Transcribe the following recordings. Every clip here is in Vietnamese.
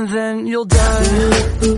and then you'll die.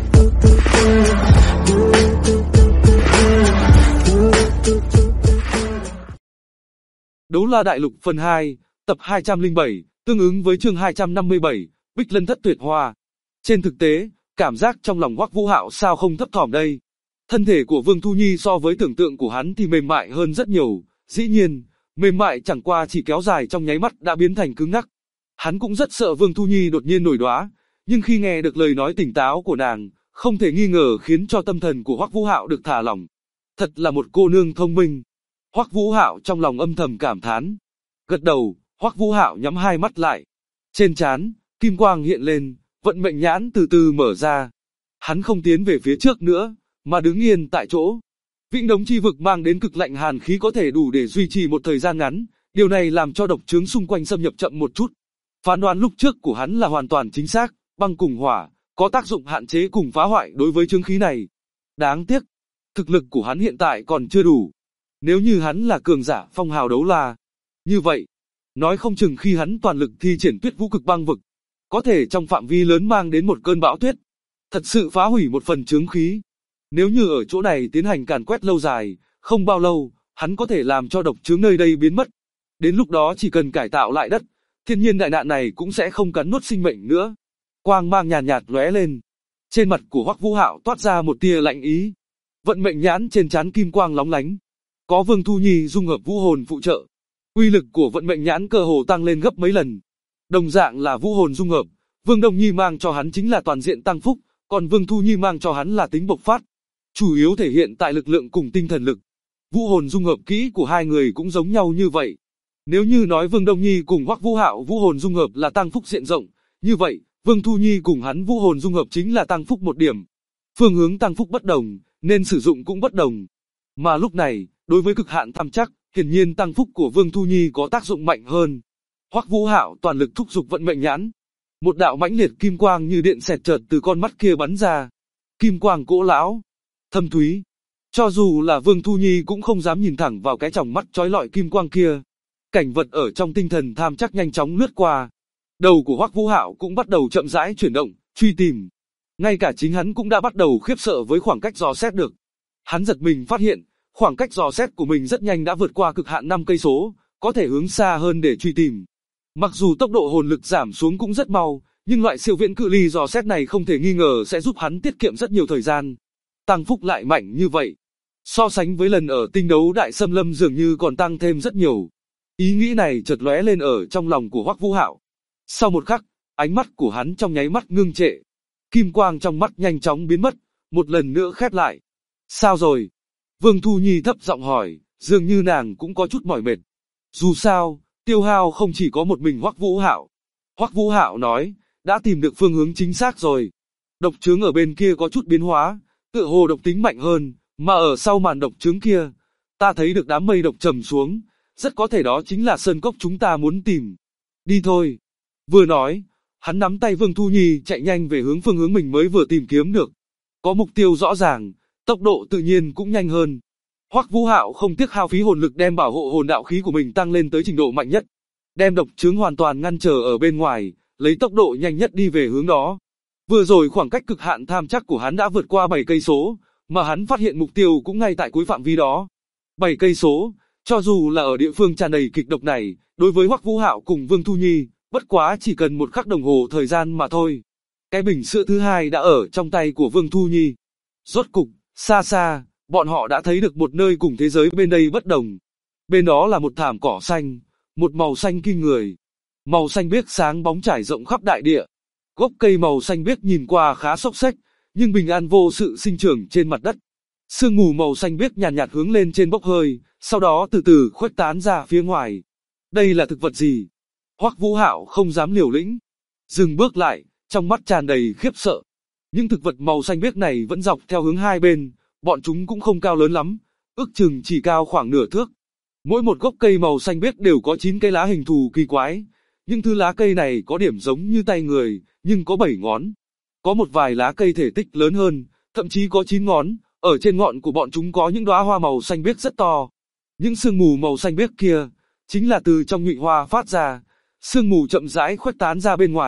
Đấu La Đại Lục phần 2, tập 207, tương ứng với chương 257, Bích Lân Thất Tuyệt Hoa. Trên thực tế, cảm giác trong lòng Hoắc Vũ Hạo sao không thấp thỏm đây. Thân thể của Vương Thu Nhi so với tưởng tượng của hắn thì mềm mại hơn rất nhiều, dĩ nhiên, mềm mại chẳng qua chỉ kéo dài trong nháy mắt đã biến thành cứng ngắc. Hắn cũng rất sợ Vương Thu Nhi đột nhiên nổi đóa, nhưng khi nghe được lời nói tỉnh táo của nàng, không thể nghi ngờ khiến cho tâm thần của Hoắc Vũ Hạo được thả lỏng. Thật là một cô nương thông minh. Hoắc Vũ Hạo trong lòng âm thầm cảm thán. Gật đầu, Hoắc Vũ Hạo nhắm hai mắt lại. Trên trán, kim quang hiện lên, vận mệnh nhãn từ từ mở ra. Hắn không tiến về phía trước nữa, mà đứng yên tại chỗ. Vĩnh Đống chi vực mang đến cực lạnh hàn khí có thể đủ để duy trì một thời gian ngắn, điều này làm cho độc chướng xung quanh xâm nhập chậm một chút. Phán đoán lúc trước của hắn là hoàn toàn chính xác, băng cùng hỏa, có tác dụng hạn chế cùng phá hoại đối với chướng khí này. Đáng tiếc, thực lực của hắn hiện tại còn chưa đủ. Nếu như hắn là cường giả phong hào đấu la, như vậy, nói không chừng khi hắn toàn lực thi triển tuyết vũ cực băng vực, có thể trong phạm vi lớn mang đến một cơn bão tuyết, thật sự phá hủy một phần chướng khí. Nếu như ở chỗ này tiến hành càn quét lâu dài, không bao lâu, hắn có thể làm cho độc chướng nơi đây biến mất. Đến lúc đó chỉ cần cải tạo lại đất, thiên nhiên đại nạn này cũng sẽ không cắn nuốt sinh mệnh nữa. Quang mang nhàn nhạt lóe lên. Trên mặt của Hoắc Vũ Hạo toát ra một tia lạnh ý. Vận mệnh nhãn trên trán kim quang lóng lánh. Có Vương Thu Nhi dung hợp vũ hồn phụ trợ. Uy lực của vận mệnh nhãn cơ hồ tăng lên gấp mấy lần. Đồng dạng là vũ hồn dung hợp, Vương Đông Nhi mang cho hắn chính là toàn diện tăng phúc, còn Vương Thu Nhi mang cho hắn là tính bộc phát. Chủ yếu thể hiện tại lực lượng cùng tinh thần lực. Vũ hồn dung hợp kỹ của hai người cũng giống nhau như vậy. Nếu như nói Vương Đông Nhi cùng Hoắc Vũ Hạo vũ hồn dung hợp là tăng phúc diện rộng, như vậy, Vương Thu Nhi cùng hắn vũ hồn dung hợp chính là tăng phúc một điểm. Phương hướng tăng phúc bất đồng, nên sử dụng cũng bất đồng. Mà lúc này, đối với cực hạn tham chắc, hiển nhiên tăng phúc của Vương Thu Nhi có tác dụng mạnh hơn. Hoắc Vũ Hạo toàn lực thúc giục vận mệnh nhãn. Một đạo mãnh liệt kim quang như điện xẹt chợt từ con mắt kia bắn ra. Kim quang cỗ lão, thâm thúy. Cho dù là Vương Thu Nhi cũng không dám nhìn thẳng vào cái tròng mắt chói lọi kim quang kia. Cảnh vật ở trong tinh thần tham chắc nhanh chóng lướt qua. Đầu của Hoắc Vũ Hạo cũng bắt đầu chậm rãi chuyển động, truy tìm. Ngay cả chính hắn cũng đã bắt đầu khiếp sợ với khoảng cách dò xét được. Hắn giật mình phát hiện, khoảng cách dò xét của mình rất nhanh đã vượt qua cực hạn 5 cây số, có thể hướng xa hơn để truy tìm. Mặc dù tốc độ hồn lực giảm xuống cũng rất mau, nhưng loại siêu viễn cự ly dò xét này không thể nghi ngờ sẽ giúp hắn tiết kiệm rất nhiều thời gian. Tăng phúc lại mạnh như vậy, so sánh với lần ở tinh đấu đại xâm lâm dường như còn tăng thêm rất nhiều. Ý nghĩ này chợt lóe lên ở trong lòng của Hoắc Vũ Hạo. Sau một khắc, ánh mắt của hắn trong nháy mắt ngưng trệ. Kim quang trong mắt nhanh chóng biến mất, một lần nữa khép lại. Sao rồi? Vương Thu Nhi thấp giọng hỏi, dường như nàng cũng có chút mỏi mệt. Dù sao, tiêu hao không chỉ có một mình Hoắc Vũ Hạo. Hoắc Vũ Hạo nói, đã tìm được phương hướng chính xác rồi. Độc chướng ở bên kia có chút biến hóa, tựa hồ độc tính mạnh hơn, mà ở sau màn độc chướng kia, ta thấy được đám mây độc trầm xuống, rất có thể đó chính là sơn cốc chúng ta muốn tìm. Đi thôi. Vừa nói, hắn nắm tay Vương Thu Nhi chạy nhanh về hướng phương hướng mình mới vừa tìm kiếm được. Có mục tiêu rõ ràng, tốc độ tự nhiên cũng nhanh hơn. Hoắc Vũ Hạo không tiếc hao phí hồn lực đem bảo hộ hồn đạo khí của mình tăng lên tới trình độ mạnh nhất, đem độc chướng hoàn toàn ngăn trở ở bên ngoài, lấy tốc độ nhanh nhất đi về hướng đó. Vừa rồi khoảng cách cực hạn tham chắc của hắn đã vượt qua 7 cây số, mà hắn phát hiện mục tiêu cũng ngay tại cuối phạm vi đó. 7 cây số, cho dù là ở địa phương tràn đầy kịch độc này, đối với Hoắc Vũ Hạo cùng Vương Thu Nhi, bất quá chỉ cần một khắc đồng hồ thời gian mà thôi. Cái bình sữa thứ hai đã ở trong tay của Vương Thu Nhi. Rốt cục, xa xa, bọn họ đã thấy được một nơi cùng thế giới bên đây bất đồng. Bên đó là một thảm cỏ xanh, một màu xanh kinh người. Màu xanh biếc sáng bóng trải rộng khắp đại địa. Gốc cây màu xanh biếc nhìn qua khá xốc xếch, nhưng bình an vô sự sinh trưởng trên mặt đất. Sương mù màu xanh biếc nhàn nhạt hướng lên trên bốc hơi, sau đó từ từ khuếch tán ra phía ngoài. Đây là thực vật gì? Hoắc Vũ Hạo không dám liều lĩnh, dừng bước lại, trong mắt tràn đầy khiếp sợ. Những thực vật màu xanh biếc này vẫn dọc theo hướng hai bên, bọn chúng cũng không cao lớn lắm, ước chừng chỉ cao khoảng nửa thước. Mỗi một gốc cây màu xanh biếc đều có 9 cây lá hình thù kỳ quái. Những thứ lá cây này có điểm giống như tay người, nhưng có 7 ngón. Có một vài lá cây thể tích lớn hơn, thậm chí có 9 ngón, ở trên ngọn của bọn chúng có những đóa hoa màu xanh biếc rất to. Những sương mù màu xanh biếc kia, chính là từ trong nhụy hoa phát ra. Sương mù chậm rãi khuếch tán ra bên ngoài,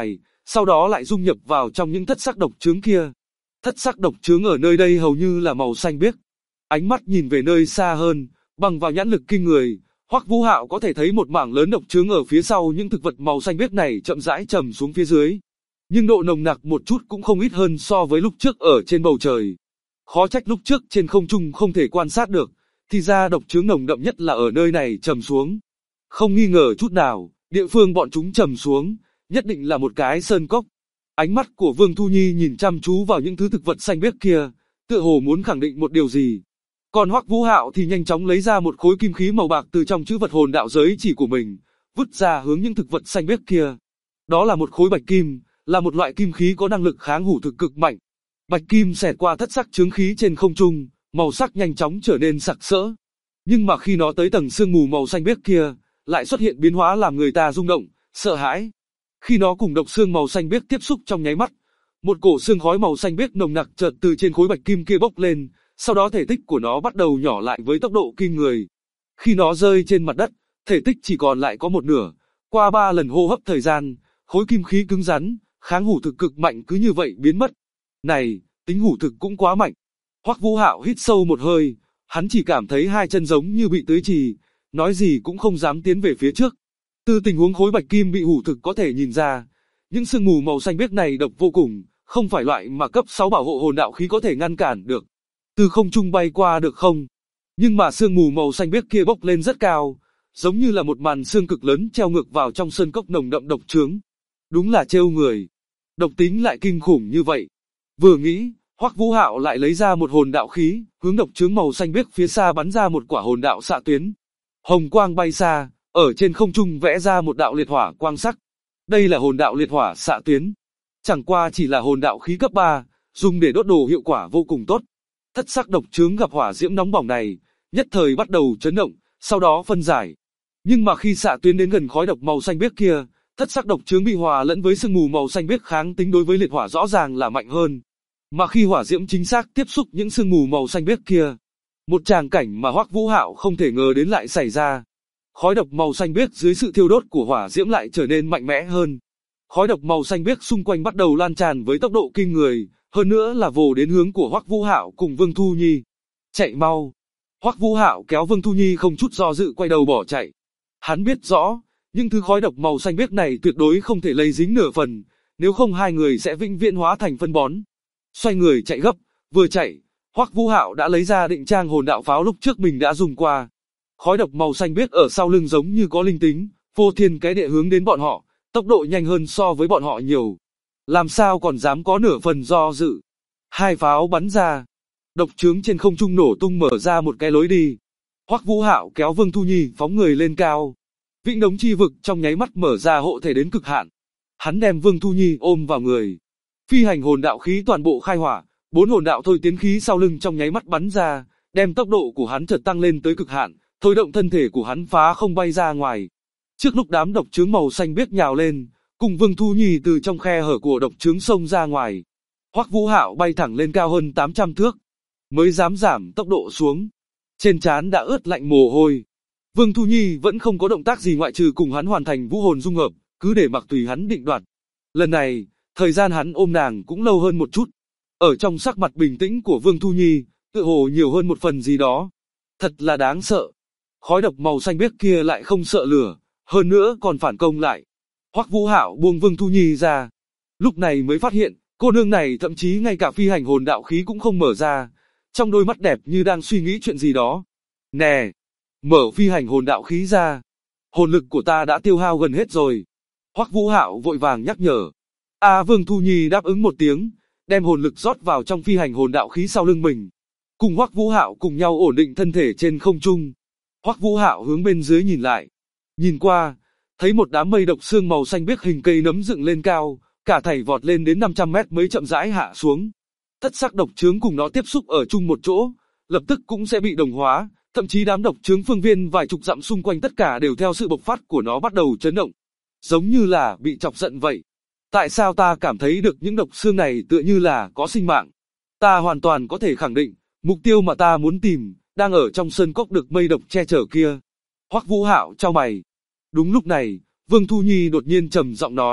sau đó lại dung nhập vào trong những thất sắc độc chướng kia. Thất sắc độc chướng ở nơi đây hầu như là màu xanh biếc. Ánh mắt nhìn về nơi xa hơn, bằng vào nhãn lực kinh người, Hoắc Vũ Hạo có thể thấy một mảng lớn độc chướng ở phía sau những thực vật màu xanh biếc này chậm rãi trầm xuống phía dưới. Nhưng độ nồng nặc một chút cũng không ít hơn so với lúc trước ở trên bầu trời. Khó trách lúc trước trên không trung không thể quan sát được, thì ra độc chướng nồng đậm nhất là ở nơi này trầm xuống. Không nghi ngờ chút nào, địa phương bọn chúng trầm xuống, nhất định là một cái sơn cốc. Ánh mắt của Vương Thu Nhi nhìn chăm chú vào những thứ thực vật xanh biếc kia, tựa hồ muốn khẳng định một điều gì. Còn Hoắc Vũ Hạo thì nhanh chóng lấy ra một khối kim khí màu bạc từ trong chữ vật hồn đạo giới chỉ của mình, vứt ra hướng những thực vật xanh biếc kia. Đó là một khối bạch kim, là một loại kim khí có năng lực kháng hủ thực cực mạnh. Bạch kim xẹt qua thất sắc chướng khí trên không trung, màu sắc nhanh chóng trở nên sặc sỡ. Nhưng mà khi nó tới tầng sương mù màu xanh biếc kia, lại xuất hiện biến hóa làm người ta rung động, sợ hãi. Khi nó cùng độc xương màu xanh biếc tiếp xúc trong nháy mắt, một cổ xương khói màu xanh biếc nồng nặc chợt từ trên khối bạch kim kia bốc lên, sau đó thể tích của nó bắt đầu nhỏ lại với tốc độ kinh người. Khi nó rơi trên mặt đất, thể tích chỉ còn lại có một nửa. Qua 3 lần hô hấp thời gian, khối kim khí cứng rắn, kháng hủ thực cực mạnh cứ như vậy biến mất. Này, tính hủ thực cũng quá mạnh. Hoắc Vũ Hạo hít sâu một hơi, hắn chỉ cảm thấy hai chân giống như bị tưới trì, nói gì cũng không dám tiến về phía trước. Từ tình huống khối bạch kim bị hủ thực có thể nhìn ra, những sương mù màu xanh biếc này độc vô cùng, không phải loại mà cấp 6 bảo hộ hồn đạo khí có thể ngăn cản được. Từ không trung bay qua được không? Nhưng mà sương mù màu xanh biếc kia bốc lên rất cao, giống như là một màn sương cực lớn treo ngược vào trong sơn cốc nồng đậm độc chướng. Đúng là trêu người. Độc tính lại kinh khủng như vậy. Vừa nghĩ, Hoắc Vũ Hạo lại lấy ra một hồn đạo khí, hướng độc chướng màu xanh biếc phía xa bắn ra một quả hồn đạo xạ tuyến. Hồng quang bay xa, ở trên không trung vẽ ra một đạo liệt hỏa quang sắc. Đây là hồn đạo liệt hỏa xạ tuyến. Chẳng qua chỉ là hồn đạo khí cấp 3, dùng để đốt đồ hiệu quả vô cùng tốt. Thất sắc độc chướng gặp hỏa diễm nóng bỏng này, nhất thời bắt đầu chấn động, sau đó phân giải. Nhưng mà khi xạ tuyến đến gần khói độc màu xanh biếc kia, thất sắc độc chướng bị hòa lẫn với sương mù màu xanh biếc kháng tính đối với liệt hỏa rõ ràng là mạnh hơn. Mà khi hỏa diễm chính xác tiếp xúc những sương mù màu xanh biếc kia, một tràng cảnh mà Hoắc Vũ Hạo không thể ngờ đến lại xảy ra. Khói độc màu xanh biếc dưới sự thiêu đốt của hỏa diễm lại trở nên mạnh mẽ hơn. Khói độc màu xanh biếc xung quanh bắt đầu lan tràn với tốc độ kinh người, hơn nữa là vồ đến hướng của Hoắc Vũ Hạo cùng Vương Thu Nhi. Chạy mau! Hoắc Vũ Hạo kéo Vương Thu Nhi không chút do dự quay đầu bỏ chạy. Hắn biết rõ, những thứ khói độc màu xanh biếc này tuyệt đối không thể lây dính nửa phần, nếu không hai người sẽ vĩnh viễn hóa thành phân bón. Xoay người chạy gấp, vừa chạy, Hoắc Vũ Hạo đã lấy ra định trang hồn đạo pháo lúc trước mình đã dùng qua. Khói độc màu xanh biếc ở sau lưng giống như có linh tính, vô thiên cái địa hướng đến bọn họ, tốc độ nhanh hơn so với bọn họ nhiều. Làm sao còn dám có nửa phần do dự. Hai pháo bắn ra, độc chướng trên không trung nổ tung mở ra một cái lối đi. Hoắc Vũ Hạo kéo Vương Thu Nhi phóng người lên cao. Vĩnh Đống chi vực trong nháy mắt mở ra hộ thể đến cực hạn. Hắn đem Vương Thu Nhi ôm vào người. Phi hành hồn đạo khí toàn bộ khai hỏa, 4 hồn đạo thôi tiến khí sau lưng trong nháy mắt bắn ra, đem tốc độ của hắn chợt tăng lên tới cực hạn, thôi động thân thể của hắn phá không bay ra ngoài. Trước lúc đám độc chướng màu xanh biếc nhào lên, cùng Vương Thu Nhi từ trong khe hở của độc chướng xông ra ngoài. Hoắc Vũ Hạo bay thẳng lên cao hơn 800 thước, mới dám giảm tốc độ xuống. Trên trán đã ướt lạnh mồ hôi. Vương Thu Nhi vẫn không có động tác gì ngoại trừ cùng hắn hoàn thành vũ hồn dung hợp, cứ để mặc tùy hắn định đoạt. Lần này, thời gian hắn ôm nàng cũng lâu hơn một chút. Ở trong sắc mặt bình tĩnh của Vương Thu Nhi, tựa hồ nhiều hơn một phần gì đó. Thật là đáng sợ. Khói độc màu xanh biếc kia lại không sợ lửa, hơn nữa còn phản công lại. Hoắc Vũ Hạo buông Vương Thu Nhi ra. Lúc này mới phát hiện, cô nương này thậm chí ngay cả phi hành hồn đạo khí cũng không mở ra. Trong đôi mắt đẹp như đang suy nghĩ chuyện gì đó. Nè! Mở phi hành hồn đạo khí ra. Hồn lực của ta đã tiêu hao gần hết rồi. Hoắc Vũ Hạo vội vàng nhắc nhở. Vương Thu Nhi đáp ứng một tiếng, đem hồn lực rót vào trong phi hành hồn đạo khí sau lưng mình. Cùng Hoắc Vũ Hạo cùng nhau ổn định thân thể trên không trung. Hoắc Vũ Hạo hướng bên dưới nhìn lại. Nhìn qua, thấy một đám mây độc xương màu xanh biếc hình cây nấm dựng lên cao, cả thảy vọt lên đến 500 mét mới chậm rãi hạ xuống. Thất sắc độc chướng cùng nó tiếp xúc ở chung một chỗ, lập tức cũng sẽ bị đồng hóa, thậm chí đám độc chướng phương viên vài chục dặm xung quanh tất cả đều theo sự bộc phát của nó bắt đầu chấn động. Giống như là bị chọc giận vậy. Tại sao ta cảm thấy được những độc xương này tựa như là có sinh mạng? Ta hoàn toàn có thể khẳng định, mục tiêu mà ta muốn tìm, đang ở trong sơn cốc được mây độc che chở kia. Hoắc Vũ Hạo chau mày. Đúng lúc này, Vương Thu Nhi đột nhiên trầm giọng nói,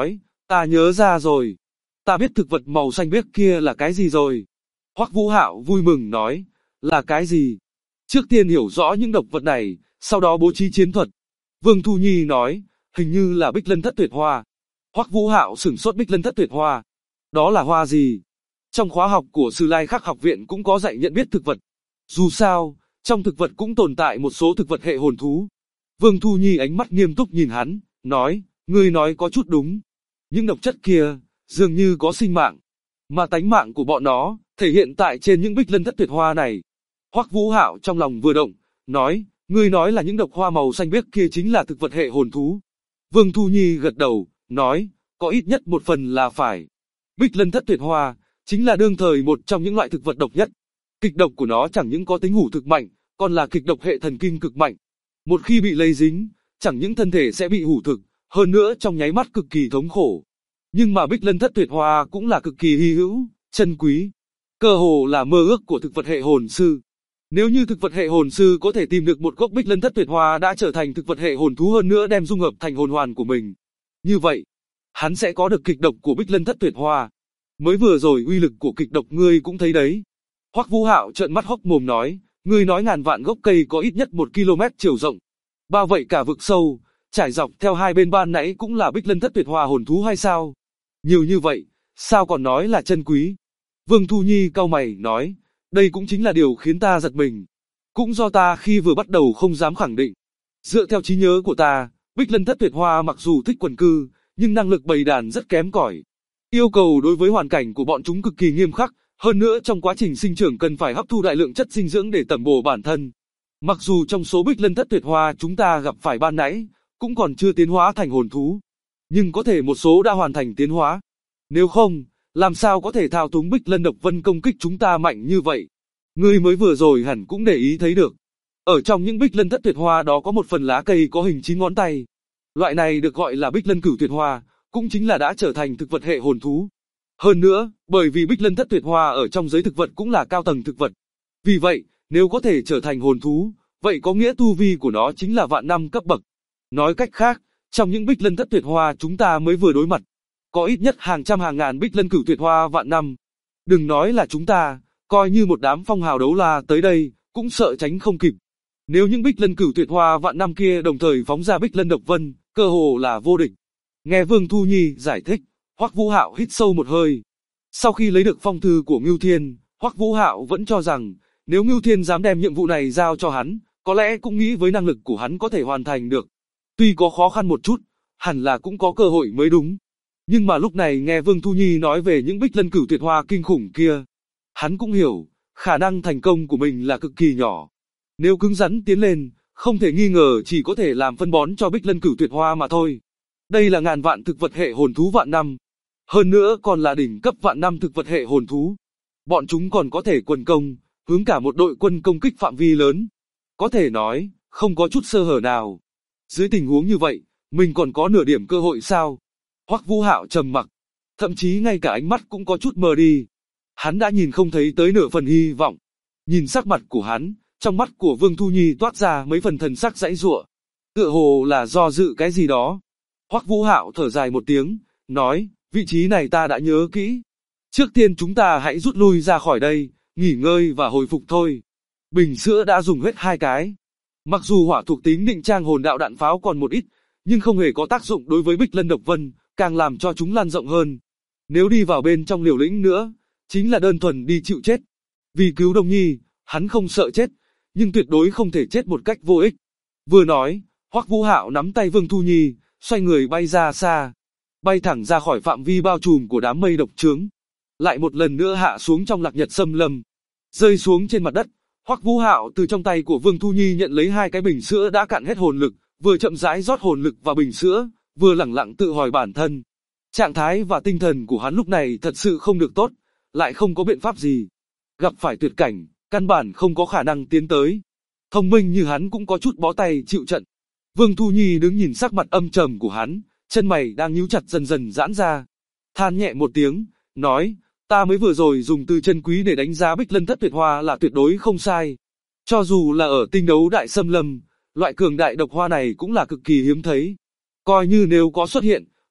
Ta nhớ ra rồi. Ta biết thực vật màu xanh biếc kia là cái gì rồi. Hoắc Vũ Hạo vui mừng nói, là cái gì? Trước tiên hiểu rõ những độc vật này, sau đó bố trí chiến thuật. Vương Thu Nhi nói, hình như là Bích Lân Thất Tuyệt Hoa. Hoắc Vũ Hạo sửng sốt. Bích Lân Thất Tuyệt Hoa. Đó là hoa gì? Trong khóa học của Sử Lai Khắc học viện cũng có dạy nhận biết thực vật. Dù sao, trong thực vật cũng tồn tại một số thực vật hệ hồn thú. Vương Thu Nhi ánh mắt nghiêm túc nhìn hắn, nói, ngươi nói có chút đúng. Những độc chất kia, dường như có sinh mạng. Mà tánh mạng của bọn nó, thể hiện tại trên những Bích Lân Thất Tuyệt Hoa này. Hoắc Vũ Hạo trong lòng vừa động, nói, ngươi nói là những độc hoa màu xanh biếc kia chính là thực vật hệ hồn thú. Vương Thu Nhi gật đầu, nói, có ít nhất một phần là phải. Bích Lân Thất Tuyệt Hoa, chính là đương thời một trong những loại thực vật độc nhất. Kịch độc của nó chẳng những có tính hủ thực mạnh, còn là kịch độc hệ thần kinh cực mạnh. Một khi bị lây dính, chẳng những thân thể sẽ bị hủ thực, hơn nữa trong nháy mắt cực kỳ thống khổ. Nhưng mà Bích Lân Thất Tuyệt Hoa cũng là cực kỳ hy hữu, chân quý. Cơ hồ là mơ ước của thực vật hệ hồn sư. Nếu như thực vật hệ hồn sư có thể tìm được một gốc Bích Lân Thất Tuyệt Hoa đã trở thành thực vật hệ hồn thú hơn nữa đem dung hợp thành hồn hoàn của mình. Như vậy, hắn sẽ có được kịch độc của Bích Lân Thất Tuyệt Hoa. Mới vừa rồi uy lực của kịch độc ngươi cũng thấy đấy. Hoắc Vũ Hạo trợn mắt hốc mồm nói, ngươi nói ngàn vạn gốc cây có ít nhất 1 km chiều rộng. Bao vậy cả vực sâu, trải dọc theo hai bên ban nãy cũng là Bích Lân Thất Tuyệt Hoa hồn thú hay sao? Nhiều như vậy, sao còn nói là chân quý? Vương Thu Nhi cau mày nói, đây cũng chính là điều khiến ta giật mình. Cũng do ta khi vừa bắt đầu không dám khẳng định. Dựa theo trí nhớ của ta, Bích Lân Thất Tuyệt Hoa mặc dù thích quần cư, nhưng năng lực bầy đàn rất kém cỏi. Yêu cầu đối với hoàn cảnh của bọn chúng cực kỳ nghiêm khắc, hơn nữa trong quá trình sinh trưởng cần phải hấp thu đại lượng chất dinh dưỡng để tẩm bổ bản thân. Mặc dù trong số Bích Lân Thất Tuyệt Hoa chúng ta gặp phải ban nãy, cũng còn chưa tiến hóa thành hồn thú, nhưng có thể một số đã hoàn thành tiến hóa. Nếu không, làm sao có thể thao túng Bích Lân độc vân công kích chúng ta mạnh như vậy? Ngươi mới vừa rồi hẳn cũng để ý thấy được. Ở trong những Bích Lân Thất Tuyệt Hoa đó có một phần lá cây có hình 9 ngón tay. Loại này được gọi là Bích Lân Cửu Tuyệt Hoa, cũng chính là đã trở thành thực vật hệ hồn thú. Hơn nữa, bởi vì Bích Lân Thất Tuyệt Hoa ở trong giới thực vật cũng là cao tầng thực vật. Vì vậy, nếu có thể trở thành hồn thú, vậy có nghĩa tu vi của nó chính là vạn năm cấp bậc. Nói cách khác, trong những Bích Lân Thất Tuyệt Hoa chúng ta mới vừa đối mặt, có ít nhất hàng trăm hàng ngàn Bích Lân Cửu Tuyệt Hoa vạn năm. Đừng nói là chúng ta, coi như một đám phong hào đấu la tới đây, cũng sợ tránh không kịp. Nếu những Bích Lân Cửu Tuyệt Hoa vạn năm kia đồng thời phóng ra Bích Lân độc vân, cơ hồ là vô địch. Nghe Vương Thu Nhi giải thích, Hoắc Vũ Hạo hít sâu một hơi. Sau khi lấy được phong thư của Ngưu Thiên, Hoắc Vũ Hạo vẫn cho rằng, nếu Ngưu Thiên dám đem nhiệm vụ này giao cho hắn, có lẽ cũng nghĩ với năng lực của hắn có thể hoàn thành được. Tuy có khó khăn một chút, hẳn là cũng có cơ hội mới đúng. Nhưng mà lúc này nghe Vương Thu Nhi nói về những Bích Lân Cửu Tuyệt Hoa kinh khủng kia, hắn cũng hiểu, khả năng thành công của mình là cực kỳ nhỏ. Nếu cứng rắn tiến lên, không thể nghi ngờ chỉ có thể làm phân bón cho Bích Lân Cửu Tuyệt Hoa mà thôi. Đây là ngàn vạn thực vật hệ hồn thú vạn năm. Hơn nữa còn là đỉnh cấp vạn năm thực vật hệ hồn thú. Bọn chúng còn có thể quần công, hướng cả một đội quân công kích phạm vi lớn. Có thể nói, không có chút sơ hở nào. Dưới tình huống như vậy, mình còn có nửa điểm cơ hội sao? Hoắc Vũ Hạo trầm mặc, thậm chí ngay cả ánh mắt cũng có chút mờ đi. Hắn đã nhìn không thấy tới nửa phần hy vọng. Nhìn sắc mặt của hắn, trong mắt của Vương Thu Nhi toát ra mấy phần thần sắc giãy giụa, tựa hồ là do dự cái gì đó. Hoắc Vũ Hạo thở dài một tiếng, nói, vị trí này ta đã nhớ kỹ. Trước tiên chúng ta hãy rút lui ra khỏi đây, nghỉ ngơi và hồi phục thôi. Bình sữa đã dùng hết 2 cái. Mặc dù hỏa thuộc tính định trang hồn đạo đạn pháo còn một ít, nhưng không hề có tác dụng đối với Bích Lân độc vân, càng làm cho chúng lan rộng hơn. Nếu đi vào bên trong liều lĩnh nữa, chính là đơn thuần đi chịu chết. Vì cứu Đông Nhi, hắn không sợ chết, nhưng tuyệt đối không thể chết một cách vô ích. Vừa nói, Hoắc Vũ Hạo nắm tay Vương Thu Nhi, xoay người bay ra xa, bay thẳng ra khỏi phạm vi bao trùm của đám mây độc chướng, lại một lần nữa hạ xuống trong Lạc Nhật Xâm Lâm, rơi xuống trên mặt đất. Hoắc Vũ Hạo từ trong tay của Vương Thu Nhi nhận lấy 2 cái bình sữa đã cạn hết hồn lực, vừa chậm rãi rót hồn lực vào bình sữa, vừa lẳng lặng tự hỏi bản thân. Trạng thái và tinh thần của hắn lúc này thật sự không được tốt, lại không có biện pháp gì. Gặp phải tuyệt cảnh, căn bản không có khả năng tiến tới. Thông minh như hắn cũng có chút bó tay chịu trận. Vương Thu Nhi đứng nhìn sắc mặt âm trầm của hắn, chân mày đang nhíu chặt dần dần giãn ra. Than nhẹ một tiếng, nói, ta mới vừa rồi dùng từ chân quý để đánh giá Bích Lân Thất Tuyệt Hoa là tuyệt đối không sai. Cho dù là ở tinh đấu đại xâm lâm, loại cường đại độc hoa này cũng là cực kỳ hiếm thấy. Coi như nếu có xuất hiện,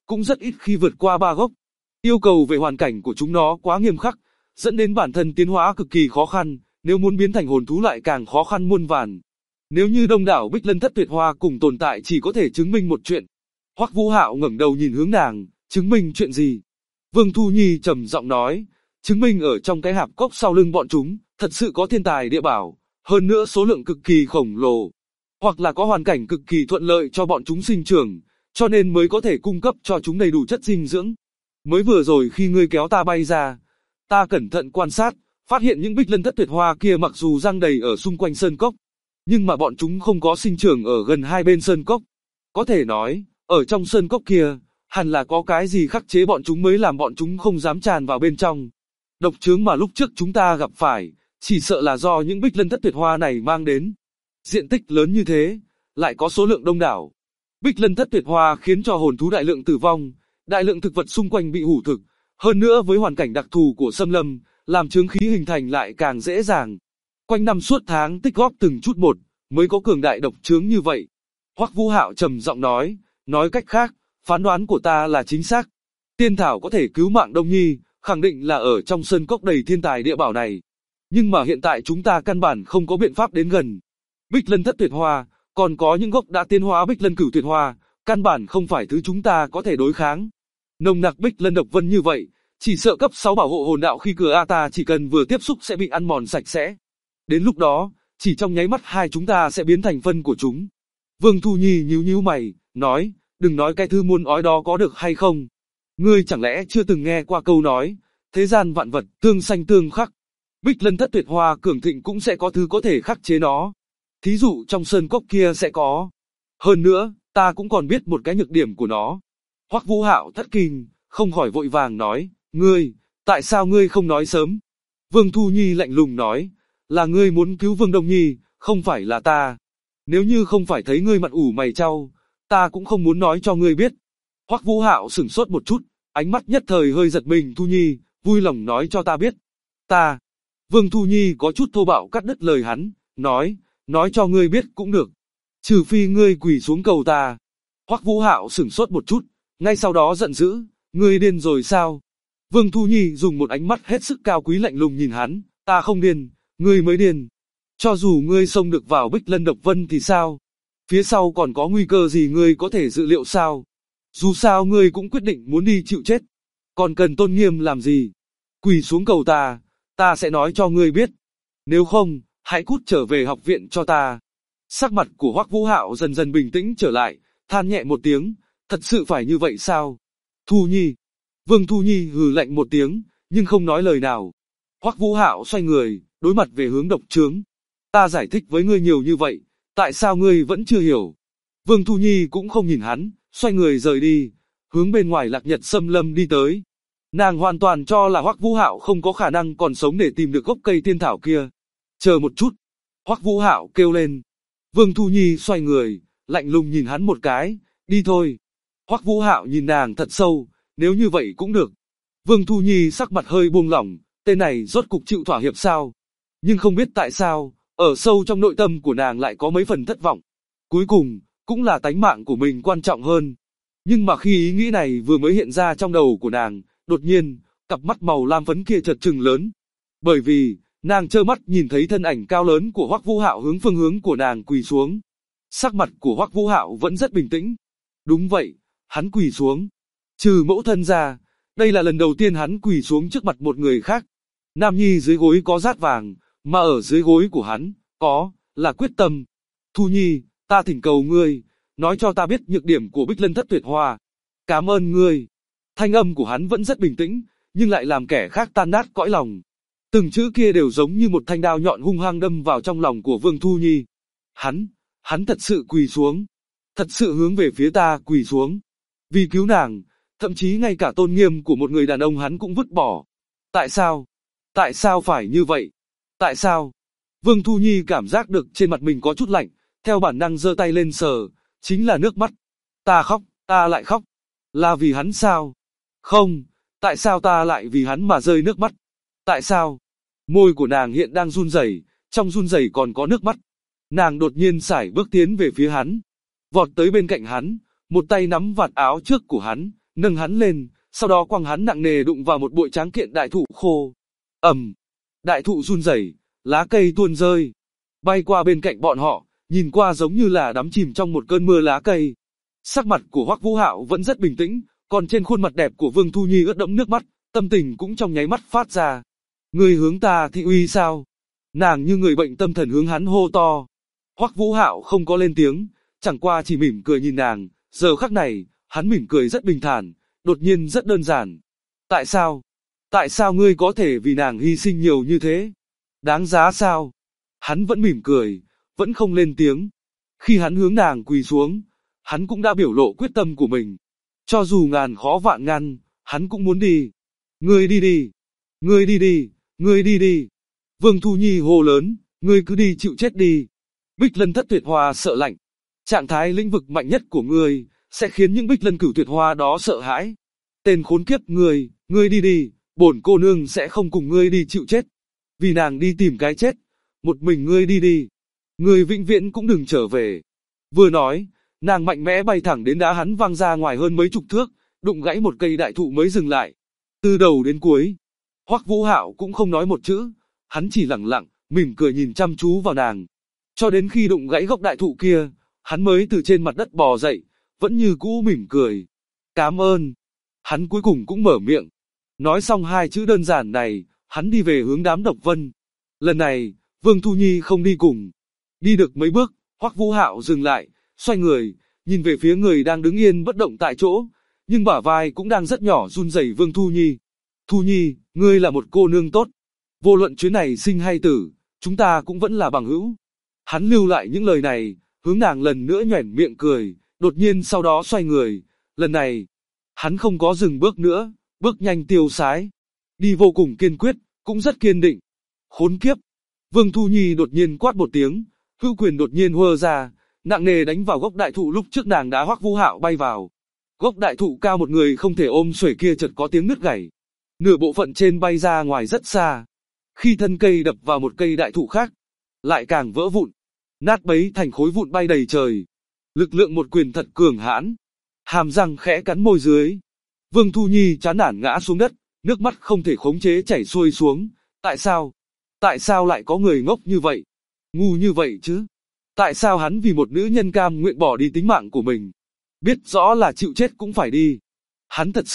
cũng rất ít khi vượt qua 3 gốc. Yêu cầu về hoàn cảnh của chúng nó quá nghiêm khắc, dẫn đến bản thân tiến hóa cực kỳ khó khăn, nếu muốn biến thành hồn thú lại càng khó khăn muôn vàn. Nếu như đông đảo Bích Lân Thất Tuyệt Hoa cùng tồn tại chỉ có thể chứng minh một chuyện. Hoắc Vũ Hạo ngẩng đầu nhìn hướng nàng, chứng minh chuyện gì? Vương Thu Nhi trầm giọng nói, chứng minh ở trong cái hạp cốc sau lưng bọn chúng, thật sự có thiên tài địa bảo, hơn nữa số lượng cực kỳ khổng lồ. Hoặc là có hoàn cảnh cực kỳ thuận lợi cho bọn chúng sinh trưởng, cho nên mới có thể cung cấp cho chúng đầy đủ chất dinh dưỡng. Mới vừa rồi khi ngươi kéo ta bay ra, ta cẩn thận quan sát, phát hiện những Bích Lân Thất Tuyệt Hoa kia mặc dù giăng đầy ở xung quanh sơn cốc, nhưng mà bọn chúng không có sinh trưởng ở gần hai bên sơn cốc. Có thể nói, ở trong sơn cốc kia, hẳn là có cái gì khắc chế bọn chúng mới làm bọn chúng không dám tràn vào bên trong. Độc chướng mà lúc trước chúng ta gặp phải, chỉ sợ là do những Bích Lân Thất Tuyệt Hoa này mang đến. Diện tích lớn như thế, lại có số lượng đông đảo. Bích Lân Thất Tuyệt Hoa khiến cho hồn thú đại lượng tử vong, đại lượng thực vật xung quanh bị hủ thực, hơn nữa với hoàn cảnh đặc thù của xâm lâm, làm chướng khí hình thành lại càng dễ dàng. Quanh năm suốt tháng tích góp từng chút một, mới có cường đại độc chướng như vậy. Hoắc Vũ Hạo trầm giọng nói cách khác, phán đoán của ta là chính xác. Tiên thảo có thể cứu mạng Đông Nhi, khẳng định là ở trong sơn cốc đầy thiên tài địa bảo này. Nhưng mà hiện tại chúng ta căn bản không có biện pháp đến gần. Bích Lân Thất Tuyệt Hoa, còn có những gốc đã tiến hóa Bích Lân Cửu Tuyệt Hoa, căn bản không phải thứ chúng ta có thể đối kháng. Nồng nặc Bích Lân độc vân như vậy, chỉ sợ cấp 6 bảo hộ hồn đạo khi cửa A ta chỉ cần vừa tiếp xúc sẽ bị ăn mòn sạch sẽ. Đến lúc đó, chỉ trong nháy mắt hai chúng ta sẽ biến thành phân của chúng. Vương Thu Nhi nhíu mày, nói, đừng nói cái thứ muôn ói đó có được hay không. Ngươi chẳng lẽ chưa từng nghe qua câu nói, thế gian vạn vật, tương sanh tương khắc. Bích Lân Thất Tuyệt Hoa cường thịnh cũng sẽ có thứ có thể khắc chế nó. Thí dụ trong sơn cốc kia sẽ có. Hơn nữa, ta cũng còn biết một cái nhược điểm của nó. Hoắc Vũ Hạo thất kinh, không khỏi vội vàng nói, ngươi, tại sao ngươi không nói sớm? Vương Thu Nhi lạnh lùng nói, là ngươi muốn cứu Vương Đông Nhi, không phải là ta. Nếu như không phải thấy ngươi mặt ủ mày chau, ta cũng không muốn nói cho ngươi biết. Hoắc Vũ Hạo sửng sốt một chút, ánh mắt nhất thời hơi giật mình. Thu Nhi, vui lòng nói cho ta biết. Ta. Vương Thu Nhi có chút thô bạo cắt đứt lời hắn, nói cho ngươi biết cũng được. Trừ phi ngươi quỳ xuống cầu ta. Hoắc Vũ Hạo sửng sốt một chút, ngay sau đó giận dữ, ngươi điên rồi sao? Vương Thu Nhi dùng một ánh mắt hết sức cao quý lạnh lùng nhìn hắn, ta không điên, ngươi mới điên. Cho dù ngươi xông được vào Bích Lân Độc Vân thì sao? Phía sau còn có nguy cơ gì ngươi có thể dự liệu sao? Dù sao ngươi cũng quyết định muốn đi chịu chết. Còn cần tôn nghiêm làm gì? Quỳ xuống cầu ta sẽ nói cho ngươi biết. Nếu không, hãy cút trở về học viện cho ta. Sắc mặt của Hoắc Vũ Hạo dần dần bình tĩnh trở lại, than nhẹ một tiếng, thật sự phải như vậy sao? Thu Nhi. Vương Thu Nhi hừ lạnh một tiếng, nhưng không nói lời nào. Hoắc Vũ Hạo xoay người, đối mặt về hướng độc trướng. Ta giải thích với ngươi nhiều như vậy, tại sao ngươi vẫn chưa hiểu? Vương Thu Nhi cũng không nhìn hắn, xoay người rời đi, hướng bên ngoài Lạc Nhật Xâm Lâm đi tới. Nàng hoàn toàn cho là Hoắc Vũ Hạo không có khả năng còn sống để tìm được gốc cây tiên thảo kia. Chờ một chút. Hoắc Vũ Hạo kêu lên. Vương Thu Nhi xoay người, lạnh lùng nhìn hắn một cái, đi thôi. Hoắc Vũ Hạo nhìn nàng thật sâu, nếu như vậy cũng được. Vương Thu Nhi sắc mặt hơi buông lỏng, tên này rốt cục chịu thỏa hiệp sao? Nhưng không biết tại sao, ở sâu trong nội tâm của nàng lại có mấy phần thất vọng. Cuối cùng, cũng là tánh mạng của mình quan trọng hơn. Nhưng mà khi ý nghĩ này vừa mới hiện ra trong đầu của nàng, đột nhiên, cặp mắt màu lam phấn kia chợt trừng lớn. Bởi vì, nàng trơ mắt nhìn thấy thân ảnh cao lớn của Hoắc Vũ Hạo hướng phương hướng của nàng quỳ xuống. Sắc mặt của Hoắc Vũ Hạo vẫn rất bình tĩnh. Đúng vậy, hắn quỳ xuống. Trừ mẫu thân ra, đây là lần đầu tiên hắn quỳ xuống trước mặt một người khác. Nam Nhi dưới gối có dát vàng, mà ở dưới gối của hắn, là quyết tâm. Thu Nhi, ta thỉnh cầu ngươi, nói cho ta biết nhược điểm của Bích Lân Thất Tuyệt Hoa. Cảm ơn ngươi. Thanh âm của hắn vẫn rất bình tĩnh, nhưng lại làm kẻ khác tan nát cõi lòng. Từng chữ kia đều giống như một thanh đao nhọn hung hăng đâm vào trong lòng của Vương Thu Nhi. Hắn thật sự quỳ xuống. Thật sự hướng về phía ta quỳ xuống. Vì cứu nàng, thậm chí ngay cả tôn nghiêm của một người đàn ông hắn cũng vứt bỏ. Tại sao? Tại sao phải như vậy? Tại sao? Vương Thu Nhi cảm giác được trên mặt mình có chút lạnh, theo bản năng giơ tay lên sờ, chính là nước mắt. Ta khóc, ta lại khóc. Là vì hắn sao? Không, tại sao ta lại vì hắn mà rơi nước mắt? Tại sao? Môi của nàng hiện đang run rẩy, trong run rẩy còn có nước mắt. Nàng đột nhiên sải bước tiến về phía hắn, vọt tới bên cạnh hắn, một tay nắm vạt áo trước của hắn, nâng hắn lên, sau đó quăng hắn nặng nề đụng vào một bụi tráng kiện đại thụ khô. Ầm, đại thụ run rẩy, lá cây tuôn rơi, bay qua bên cạnh bọn họ, nhìn qua giống như là đắm chìm trong một cơn mưa lá cây. Sắc mặt của Hoắc Vũ Hạo vẫn rất bình tĩnh, còn trên khuôn mặt đẹp của Vương Thu Nhi ướt đẫm nước mắt, tâm tình cũng trong nháy mắt phát ra. Ngươi hướng ta thị uy sao? Nàng như người bệnh tâm thần hướng hắn hô to. Hoắc Vũ Hạo không có lên tiếng, chẳng qua chỉ mỉm cười nhìn nàng. Giờ khắc này, hắn mỉm cười rất bình thản, đột nhiên rất đơn giản. Tại sao? Tại sao ngươi có thể vì nàng hy sinh nhiều như thế? Đáng giá sao? Hắn vẫn mỉm cười, vẫn không lên tiếng. Khi hắn hướng nàng quỳ xuống, hắn cũng đã biểu lộ quyết tâm của mình. Cho dù ngàn khó vạn ngăn, hắn cũng muốn đi. Ngươi đi đi, ngươi đi đi, ngươi đi đi. Vương Thu Nhi hô lớn, ngươi cứ đi chịu chết đi. Bích Lân Thất Tuyệt Hoa sợ lạnh. Trạng thái lĩnh vực mạnh nhất của ngươi sẽ khiến những Bích Lân Cửu Tuyệt Hoa đó sợ hãi. Tên khốn kiếp ngươi đi đi, bổn cô nương sẽ không cùng ngươi đi chịu chết. Vì nàng đi tìm cái chết, một mình ngươi đi đi. Ngươi vĩnh viễn cũng đừng trở về. Vừa nói, nàng mạnh mẽ bay thẳng đến đá hắn văng ra ngoài hơn mấy chục thước, đụng gãy một cây đại thụ mới dừng lại. Từ đầu đến cuối, Hoắc Vũ Hạo cũng không nói một chữ, hắn chỉ lặng lặng, mỉm cười nhìn chăm chú vào nàng. Cho đến khi đụng gãy gốc đại thụ kia, hắn mới từ trên mặt đất bò dậy, vẫn như cũ mỉm cười. Cảm ơn. Hắn cuối cùng cũng mở miệng. Nói xong hai chữ đơn giản này, hắn đi về hướng đám độc vân. Lần này, Vương Thu Nhi không đi cùng. Đi được mấy bước, Hoắc Vũ Hạo dừng lại, xoay người, nhìn về phía người đang đứng yên bất động tại chỗ, nhưng bả vai cũng đang rất nhỏ run rẩy Vương Thu Nhi. Thu Nhi, ngươi là một cô nương tốt. Vô luận chuyến này sinh hay tử, chúng ta cũng vẫn là bằng hữu. Hắn lưu lại những lời này, hướng nàng lần nữa nhoẻn miệng cười, đột nhiên sau đó xoay người. Lần này, hắn không có dừng bước nữa, bước nhanh tiêu sái. Đi vô cùng kiên quyết, cũng rất kiên định. Khốn kiếp! Vương Thu Nhi đột nhiên quát một tiếng, hữu quyền đột nhiên huơ ra, nặng nề đánh vào gốc đại thụ lúc trước nàng đá Hoắc Vũ Hạo bay vào. Gốc đại thụ cao một người không thể ôm xuể kia chợt có tiếng nứt gãy. Nửa bộ phận trên bay ra ngoài rất xa. Khi thân cây đập vào một cây đại thụ khác, lại càng vỡ vụn, nát bấy thành khối vụn bay đầy trời. Lực lượng một quyền thật cường hãn. Hàm răng khẽ cắn môi dưới. Vương Thu Nhi chán nản ngã xuống đất, nước mắt không thể khống chế chảy xuôi xuống. Tại sao? Tại sao lại có người ngốc như vậy? Ngu như vậy chứ? Tại sao hắn vì một nữ nhân cam nguyện bỏ đi tính mạng của mình? Biết rõ là chịu chết cũng phải đi. Hắn thật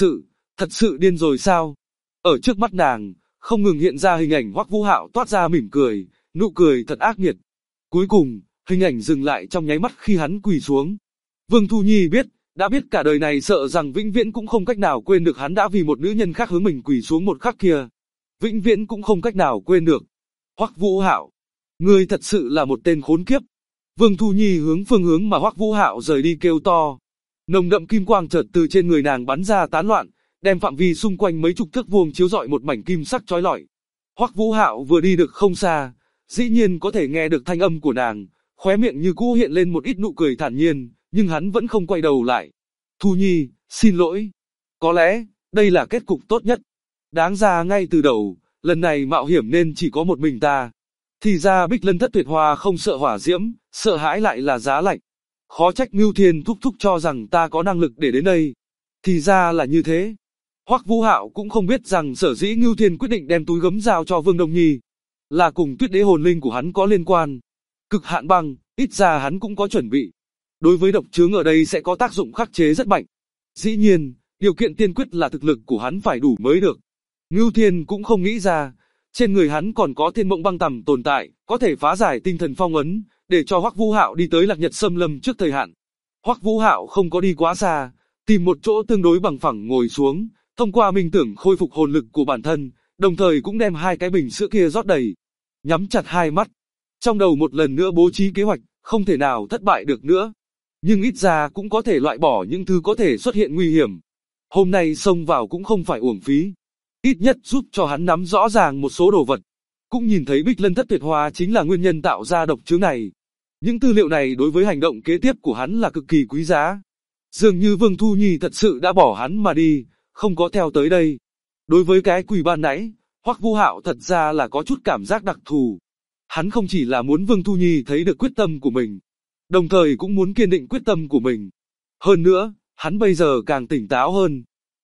sự điên rồi sao? Ở trước mắt nàng, không ngừng hiện ra hình ảnh Hoắc Vũ Hạo toát ra mỉm cười, nụ cười thật ác nghiệt. Cuối cùng, hình ảnh dừng lại trong nháy mắt khi hắn quỳ xuống. Vương Thu Nhi đã biết cả đời này sợ rằng vĩnh viễn cũng không cách nào quên được hắn đã vì một nữ nhân khác hướng mình quỳ xuống một khắc kia. Vĩnh viễn cũng không cách nào quên được. Hoắc Vũ Hạo, ngươi thật sự là một tên khốn kiếp. Vương Thu Nhi hướng phương hướng mà Hoắc Vũ Hạo rời đi kêu to. Nồng đậm kim quang chợt từ trên người nàng bắn ra tán loạn, đem phạm vi xung quanh mấy chục thước vuông chiếu rọi một mảnh kim sắc chói lọi. Hoắc Vũ Hạo vừa đi được không xa, dĩ nhiên có thể nghe được thanh âm của nàng, khóe miệng như cũ hiện lên một ít nụ cười thản nhiên, nhưng hắn vẫn không quay đầu lại. Thu Nhi, xin lỗi. Có lẽ, đây là kết cục tốt nhất. Đáng ra ngay từ đầu, lần này mạo hiểm nên chỉ có một mình ta. Thì ra Bích Lân Thất Tuyệt Hoa không sợ hỏa diễm, sợ hãi lại là giá lạnh. Khó trách Ngưu Thiên thúc thúc cho rằng ta có năng lực để đến đây. Thì ra là như thế. Hoắc Vũ Hạo cũng không biết rằng sở dĩ Ngưu Thiên quyết định đem túi gấm giao cho Vương Đông Nhi là cùng Tuyết Đế hồn linh của hắn có liên quan. Cực hạn băng, ít ra hắn cũng có chuẩn bị. Đối với độc chướng ở đây sẽ có tác dụng khắc chế rất mạnh. Dĩ nhiên, điều kiện tiên quyết là thực lực của hắn phải đủ mới được. Ngưu Thiên cũng không nghĩ ra, trên người hắn còn có Thiên Mộng Băng Tầm tồn tại, có thể phá giải tinh thần phong ấn, để cho Hoắc Vũ Hạo đi tới Lạc Nhật Xâm Lâm trước thời hạn. Hoắc Vũ Hạo không có đi quá xa, tìm một chỗ tương đối bằng phẳng ngồi xuống, thông qua minh tưởng khôi phục hồn lực của bản thân, đồng thời cũng đem hai cái bình sữa kia rót đầy. Nhắm chặt hai mắt, trong đầu một lần nữa bố trí kế hoạch, không thể nào thất bại được nữa. Nhưng ít ra cũng có thể loại bỏ những thứ có thể xuất hiện nguy hiểm. Hôm nay xông vào cũng không phải uổng phí. Ít nhất giúp cho hắn nắm rõ ràng một số đồ vật. Cũng nhìn thấy Bích Lân Thất Tuyệt Hoa chính là nguyên nhân tạo ra độc chướng này. Những tư liệu này đối với hành động kế tiếp của hắn là cực kỳ quý giá. Dường như Vương Thu Nhi thật sự đã bỏ hắn mà đi, không có theo tới đây. Đối với cái quỷ ban nãy, Hoắc Vũ Hạo thật ra là có chút cảm giác đặc thù. Hắn không chỉ là muốn Vương Thu Nhi thấy được quyết tâm của mình, đồng thời cũng muốn kiên định quyết tâm của mình. Hơn nữa, hắn bây giờ càng tỉnh táo hơn,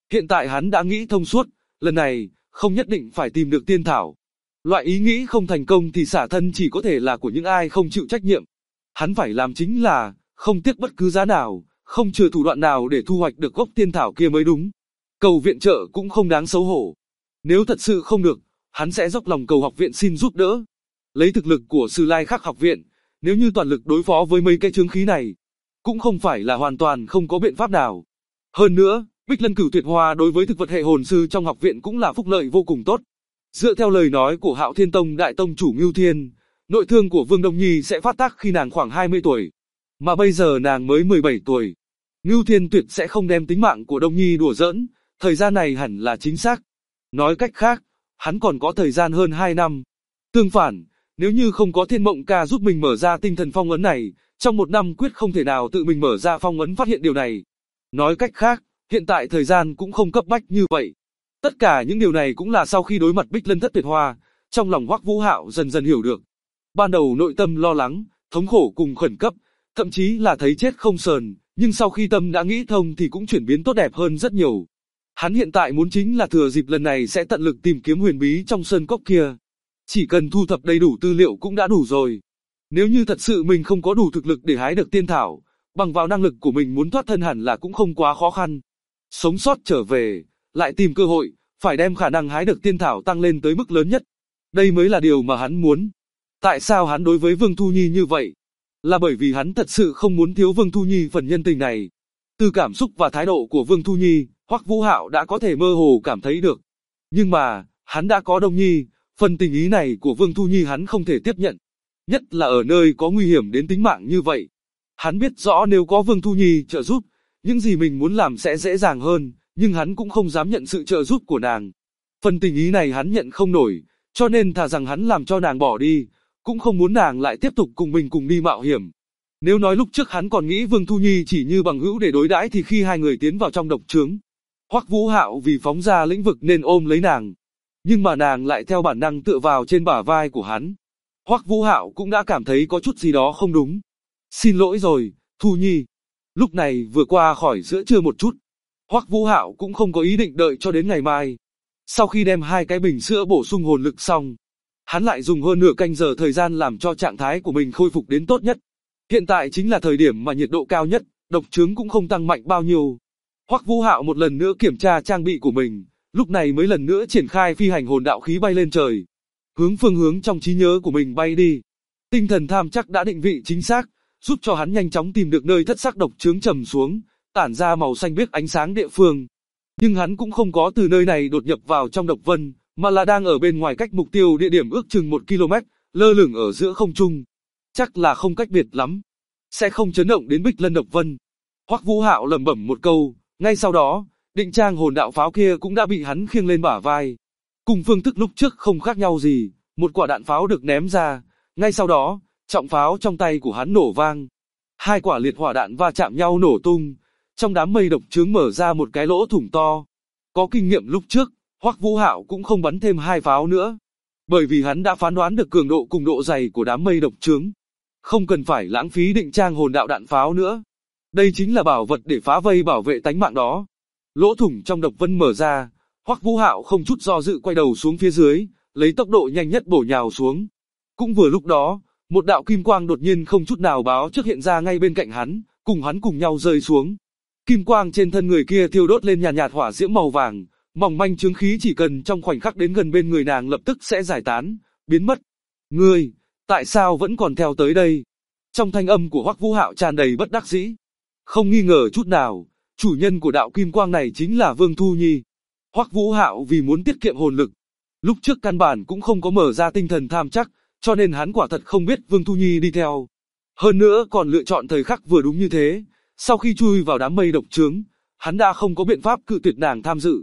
Hiện tại hắn đã nghĩ thông suốt, lần này, không nhất định phải tìm được tiên thảo. Loại ý nghĩ không thành công thì xả thân chỉ có thể là của những ai không chịu trách nhiệm. Hắn phải làm chính là, không tiếc bất cứ giá nào, không chừa thủ đoạn nào để thu hoạch được gốc tiên thảo kia mới đúng. Cầu viện trợ cũng không đáng xấu hổ. Nếu thật sự không được, hắn sẽ dốc lòng cầu học viện xin giúp đỡ. Lấy thực lực của Sử Lai Khắc học viện, nếu như toàn lực đối phó với mấy cái chướng khí này, cũng không phải là hoàn toàn không có biện pháp nào. Hơn nữa, Bích Lân Cửu Tuyệt Hoa đối với thực vật hệ hồn sư trong học viện cũng là phúc lợi vô cùng tốt. Dựa theo lời nói của Hạo Thiên Tông đại tông chủ Ngưu Thiên, nội thương của Vương Đông Nhi sẽ phát tác khi nàng khoảng 20 tuổi, mà bây giờ nàng mới 17 tuổi. Ngưu Thiên tuyệt sẽ không đem tính mạng của Đông Nhi đùa giỡn, thời gian này hẳn là chính xác. Nói cách khác, hắn còn có thời gian hơn 2 năm. Tương phản, nếu như không có Thiên Mộng Ca giúp mình mở ra tinh thần phong ấn này, trong 1 năm quyết không thể nào tự mình mở ra phong ấn phát hiện điều này. Nói cách khác, hiện tại thời gian cũng không cấp bách như vậy. Tất cả những điều này cũng là sau khi đối mặt Bích Lân Thất Tuyệt Hoa, trong lòng Hoắc Vũ Hạo dần dần hiểu được. Ban đầu nội tâm lo lắng, thống khổ cùng khẩn cấp, thậm chí là thấy chết không sờn, nhưng sau khi tâm đã nghĩ thông thì cũng chuyển biến tốt đẹp hơn rất nhiều. Hắn hiện tại muốn chính là thừa dịp lần này sẽ tận lực tìm kiếm huyền bí trong sơn cốc kia. Chỉ cần thu thập đầy đủ tư liệu cũng đã đủ rồi. Nếu như thật sự mình không có đủ thực lực để hái được tiên thảo, bằng vào năng lực của mình muốn thoát thân hẳn là cũng không quá khó khăn. Sống sót trở về, lại tìm cơ hội, phải đem khả năng hái được tiên thảo tăng lên tới mức lớn nhất. Đây mới là điều mà hắn muốn. Tại sao hắn đối với Vương Thu Nhi như vậy? Là bởi vì hắn thật sự không muốn thiếu Vương Thu Nhi phần nhân tình này. Từ cảm xúc và thái độ của Vương Thu Nhi, Hoắc Vũ Hạo đã có thể mơ hồ cảm thấy được. Nhưng mà, hắn đã có Đông Nhi, phần tình ý này của Vương Thu Nhi hắn không thể tiếp nhận. Nhất là ở nơi có nguy hiểm đến tính mạng như vậy. Hắn biết rõ nếu có Vương Thu Nhi trợ giúp, những gì mình muốn làm sẽ dễ dàng hơn, nhưng hắn cũng không dám nhận sự trợ giúp của nàng. Phần tình ý này hắn nhận không nổi, cho nên thà rằng hắn làm cho nàng bỏ đi, cũng không muốn nàng lại tiếp tục cùng mình cùng đi mạo hiểm. Nếu nói lúc trước hắn còn nghĩ Vương Thu Nhi chỉ như bằng hữu để đối đãi thì khi hai người tiến vào trong độc trướng, Hoắc Vũ Hạo vì phóng ra lĩnh vực nên ôm lấy nàng, nhưng mà nàng lại theo bản năng tựa vào trên bả vai của hắn. Hoắc Vũ Hạo cũng đã cảm thấy có chút gì đó không đúng. Xin lỗi rồi, Thu Nhi. Lúc này vừa qua khỏi giữa trưa một chút, Hoắc Vũ Hạo cũng không có ý định đợi cho đến ngày mai. Sau khi đem 2 cái bình sữa bổ sung hồn lực xong, hắn lại dùng hơn nửa canh giờ thời gian làm cho trạng thái của mình khôi phục đến tốt nhất. Hiện tại chính là thời điểm mà nhiệt độ cao nhất, độc trướng cũng không tăng mạnh bao nhiêu. Hoắc Vũ Hạo một lần nữa kiểm tra trang bị của mình, lúc này mới lần nữa triển khai phi hành hồn đạo khí bay lên trời, hướng phương hướng trong trí nhớ của mình bay đi. Tinh thần tham chắc đã định vị chính xác, giúp cho hắn nhanh chóng tìm được nơi thất sắc độc trướng trầm xuống, tản ra màu xanh biếc ánh sáng địa phương. Nhưng hắn cũng không có từ nơi này đột nhập vào trong độc vân, mà là đang ở bên ngoài cách mục tiêu địa điểm ước chừng 1 km, lơ lửng ở giữa không trung. Chắc là không cách biệt lắm, sẽ không chấn động đến Bích Lân độc vân. Hoắc Vũ Hạo lẩm bẩm một câu, ngay sau đó, định trang hồn đạo pháo kia cũng đã bị hắn khiêng lên bả vai. Cùng phương thức lúc trước không khác nhau gì, một quả đạn pháo được ném ra, ngay sau đó, trọng pháo trong tay của hắn nổ vang. 2 quả liệt hỏa đạn va chạm nhau nổ tung, trong đám mây độc trướng mở ra một cái lỗ thủng to. Có kinh nghiệm lúc trước, Hoắc Vũ Hạo cũng không bắn thêm 2 pháo nữa, bởi vì hắn đã phán đoán được cường độ cùng độ dày của đám mây độc trướng. Không cần phải lãng phí định trang hồn đạo đạn pháo nữa. Đây chính là bảo vật để phá vây bảo vệ tánh mạng đó. Lỗ thủng trong độc vân mở ra, Hoắc Vũ Hạo không chút do dự quay đầu xuống phía dưới, lấy tốc độ nhanh nhất bổ nhào xuống. Cũng vừa lúc đó, một đạo kim quang đột nhiên không chút nào báo trước hiện ra ngay bên cạnh hắn, cùng hắn cùng nhau rơi xuống. Kim quang trên thân người kia thiêu đốt lên nhàn nhạt hỏa diễm màu vàng, mỏng manh chướng khí chỉ cần trong khoảnh khắc đến gần bên người nàng lập tức sẽ giải tán, biến mất. Ngươi, tại sao vẫn còn theo tới đây? Trong thanh âm của Hoắc Vũ Hạo tràn đầy bất đắc dĩ. Không nghi ngờ chút nào, chủ nhân của đạo kim quang này chính là Vương Thu Nhi. Hoắc Vũ Hạo vì muốn tiết kiệm hồn lực, lúc trước căn bản cũng không có mở ra tinh thần tham chắc, cho nên hắn quả thật không biết Vương Thu Nhi đi theo. Hơn nữa còn lựa chọn thời khắc vừa đúng như thế, sau khi chui vào đám mây độc trướng, hắn đã không có biện pháp cự tuyệt nàng tham dự.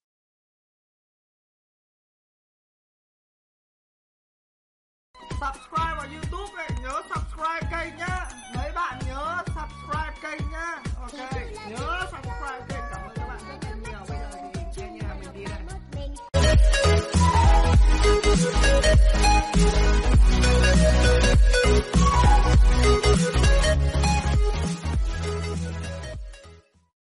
Subscribe vào YouTube này, nhớ subscribe kênh nhá. Mấy bạn nhớ subscribe kênh nhá. Ok, nhớ subscribe kênh. Cảm ơn các bạn rất là nhiều. Bây giờ thì trên nhà mình đi đây.